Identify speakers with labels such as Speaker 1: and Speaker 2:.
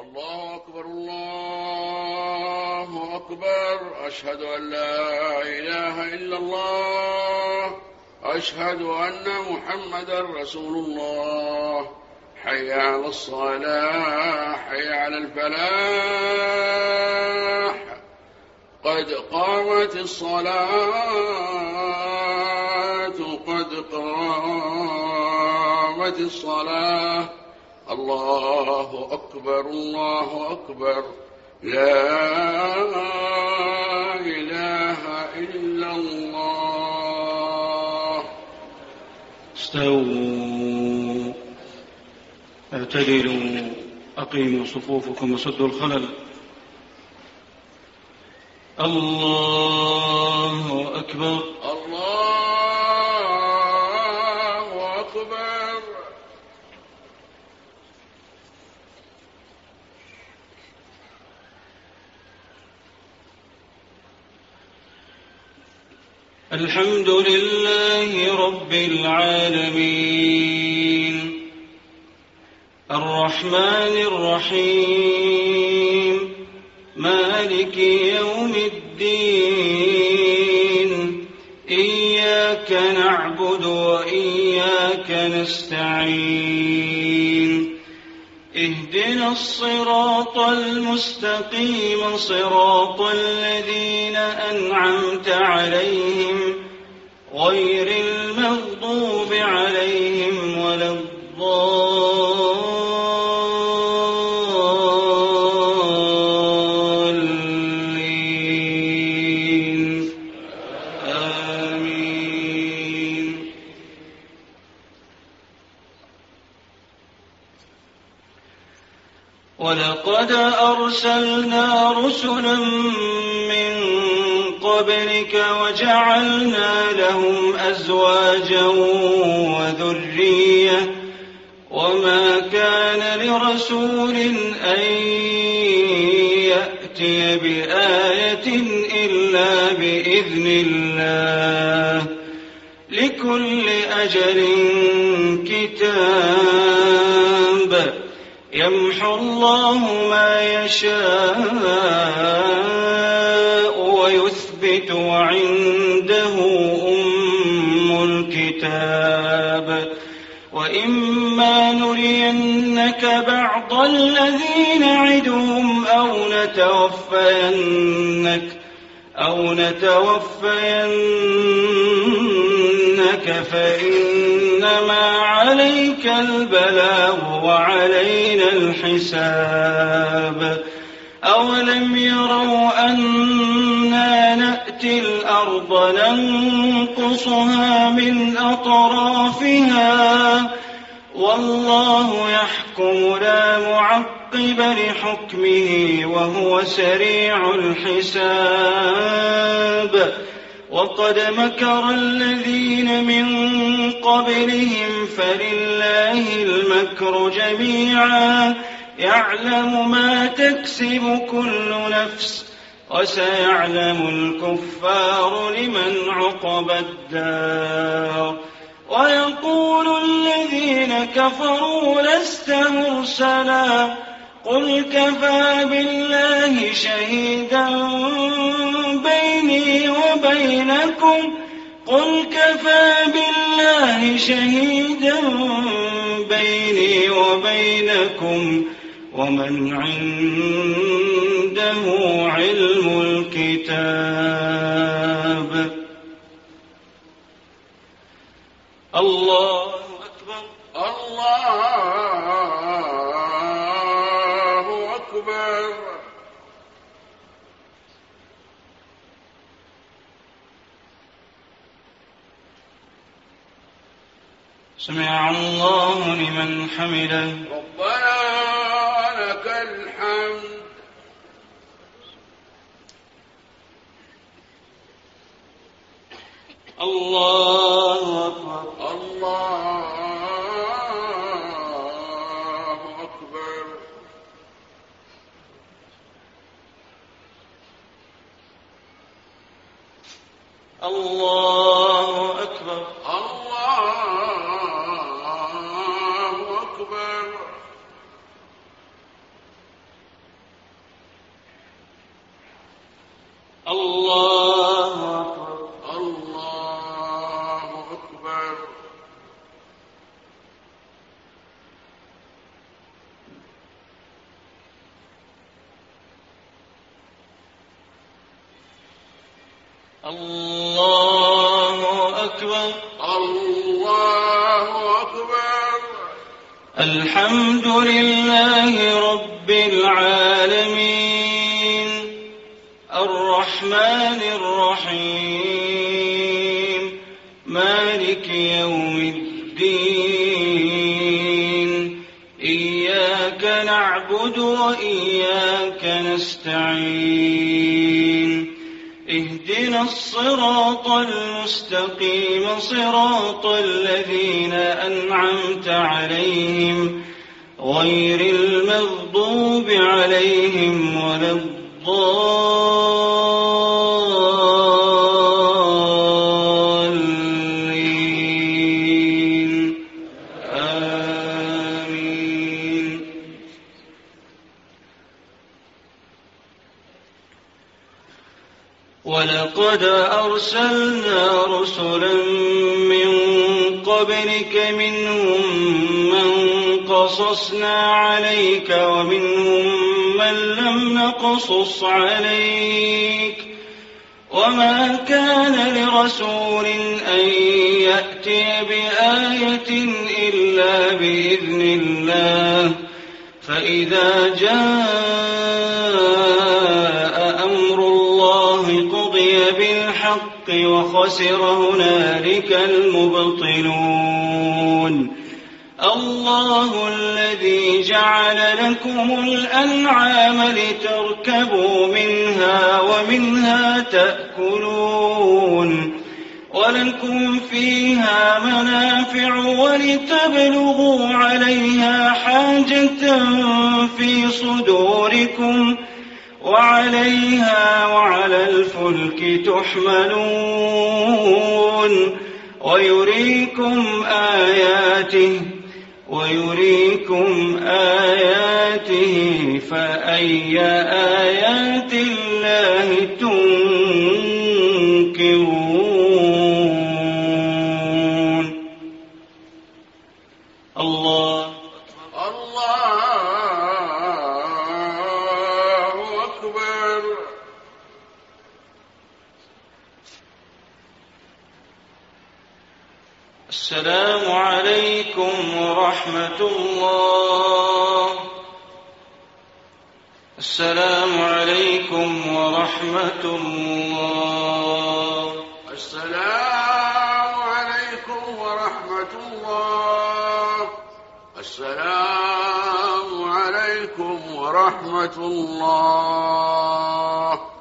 Speaker 1: الله أكبر الله أكبر. أشهد أن لا إله إلا الله. أشهد أن محمدا رسول الله. حي على الصلاة حي على الفلاح. قد قامت الصلاة قد قامت الصلاة. الله أكبر الله أكبر. لا إله إلا الله.
Speaker 2: استووا اعتدلوا أقيموا صفوفكم وسدوا الخلل. الله أكبر
Speaker 1: الله أكبر.
Speaker 2: الحمد لله رب العالمين الرحمن الرحيم مالك يوم الدين. إياك نعبد وإياك نستعين. اهدنا الصراط المستقيم صراط الذين أنعمت عليهم غير المغضوب عليهم ولا الضالين. آمين. ولقد أرسلنا رسلا من قبلك وجعلنا لهم أزواجا وذرية وما كان لرسول أن يأتي بآية إلا بإذن الله. لكل أجل كتاب. يمحو الله ما يشاء ويثبت وعنده أم الكتاب. وإما نرينك بعض الذين نعدهم أو نتوفينك فإنما عليك البلاغ وعلينا الحساب. أولم يروا أنا نأتي الأرض ننقصها من أطرافها والله يحكم لا معقب لحكمه وهو سريع الحساب. وقد مكر الذين من قبلهم فلله المكر جميعا يعلم ما تكسب كل نفس وسيعلم الكفار لمن عقبى الدار. ويقول الذين كفروا لست مرسلا قل كفى بالله شهيدا بيني وبينكم ومن عنده علم الكتاب. الله أكبر
Speaker 1: الله أكبر.
Speaker 2: سمع الله لمن حمده.
Speaker 1: ربنا لك الحمد.
Speaker 2: الله أكبر
Speaker 1: الله أكبر.
Speaker 2: الله أكبر
Speaker 1: الله أكبر.
Speaker 2: الله أكبر.
Speaker 1: الله أكبر.
Speaker 2: الله أكبر.
Speaker 1: الله أكبر.
Speaker 2: الحمد لله رب العالمين الرحمن الرحيم مالك يوم الدين إياك نعبد وإياك نستعين اهدنا الصراط المستقيم صراط الذين أنعمت عليهم غير المغضوب عليهم ولا الضالين آمين. ولقد أرسلنا رسلا من قبلك منهم من قصصنا عليك ومنهم من لم نقصص عليك وما كان لرسول أن يأتي بآية إلا بإذن الله فإذا جاء أمر الله قضي بالحق وخسر هنالك المبطلون. الله الذي جعل لكم الأنعام لتركبوا منها ومنها تأكلون ولكم فيها منافع ولتبلغوا عليها حاجة في صدوركم وعليها وعلى الفلك تحملون ويريكم آياته فأي آيات الله تنكرون. الله
Speaker 1: أكبر.
Speaker 2: السلام عليكم ورحمة الله. السلام عليكم ورحمة الله.
Speaker 1: السلام عليكم ورحمة الله. السلام عليكم ورحمة الله.